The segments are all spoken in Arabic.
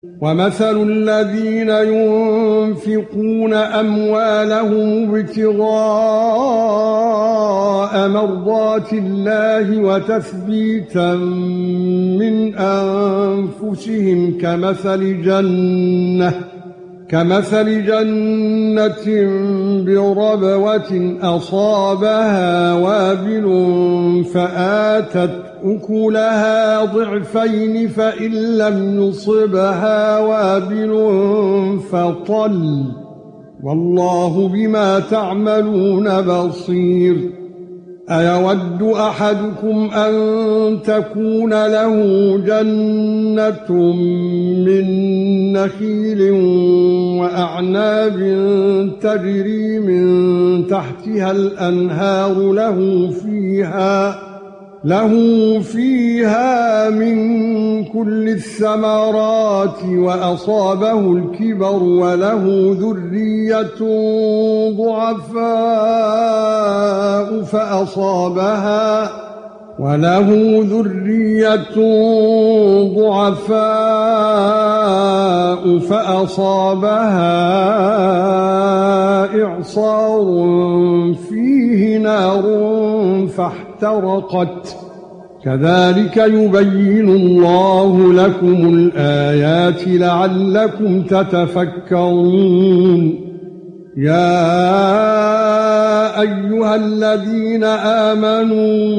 وَمَثَلُ الَّذِينَ يُنفِقُونَ أَمْوَالَهُمُ ابْتِغَاءَ مَرْضَاتِ اللَّهِ وَتَثْبِيتًا مِنْ أَنفُسِهِمْ كَمَثَلِ جَنَّةٍ بِرَبْوَةٍ أَصَابَهَا وَابِلٌ فَآتَتْ أُكُلَهَا ضِعْفَيْنِ فَإِن لَّمْ يُصِبْهَا وَابِلٌ فَطَلٌّ وَاللَّهُ بِمَا تَعْمَلُونَ بَصِيرٌ. أَيَوَدُّ أَحَدُكُمْ أَن تَكُونَ لَهُ جَنَّةٌ مِّن نَّخِيلٍ وَأَعْنَابٍ تَجْرِي مِن تَحْتِهَا الْأَنْهَارُ له فيها من كل الثمرات وأصابه الكبر وله ذرية ضعفاء فأصابها إعصار فيه نار فاحترقت. كذلك يبين الله لكم الآيات لعلكم تتفكرون. يا أيها الذين آمنوا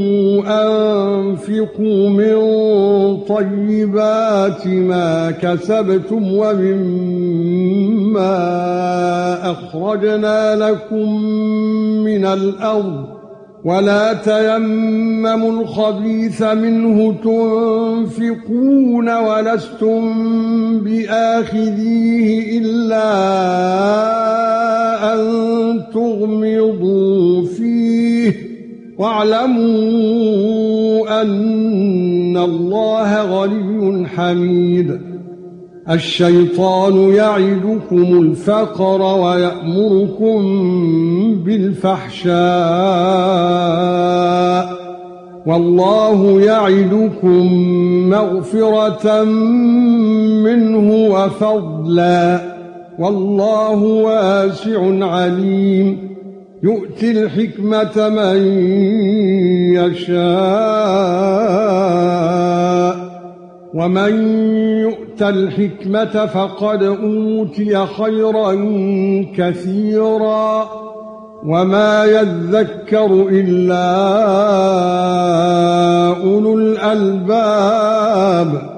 أنفقوا من طيبات ما كسبتم ومما أخرجنا لكم من الأرض ولا تيمموا الخبيث منه تنفقون ولستم بآخذيه إلا أن تغمضوا فيه واعلموا أن الله غني حميد. الشيطان يعدكم الفقر ويأمركم بالفحشاء والله يعدكم مغفرة منه وفضلا والله واسع عليم. يؤتي الحكمة من يشاء ومن يؤت الحكمة فقد أوتي خيرا كثيرا وما يذكر إلا أولو الألباب.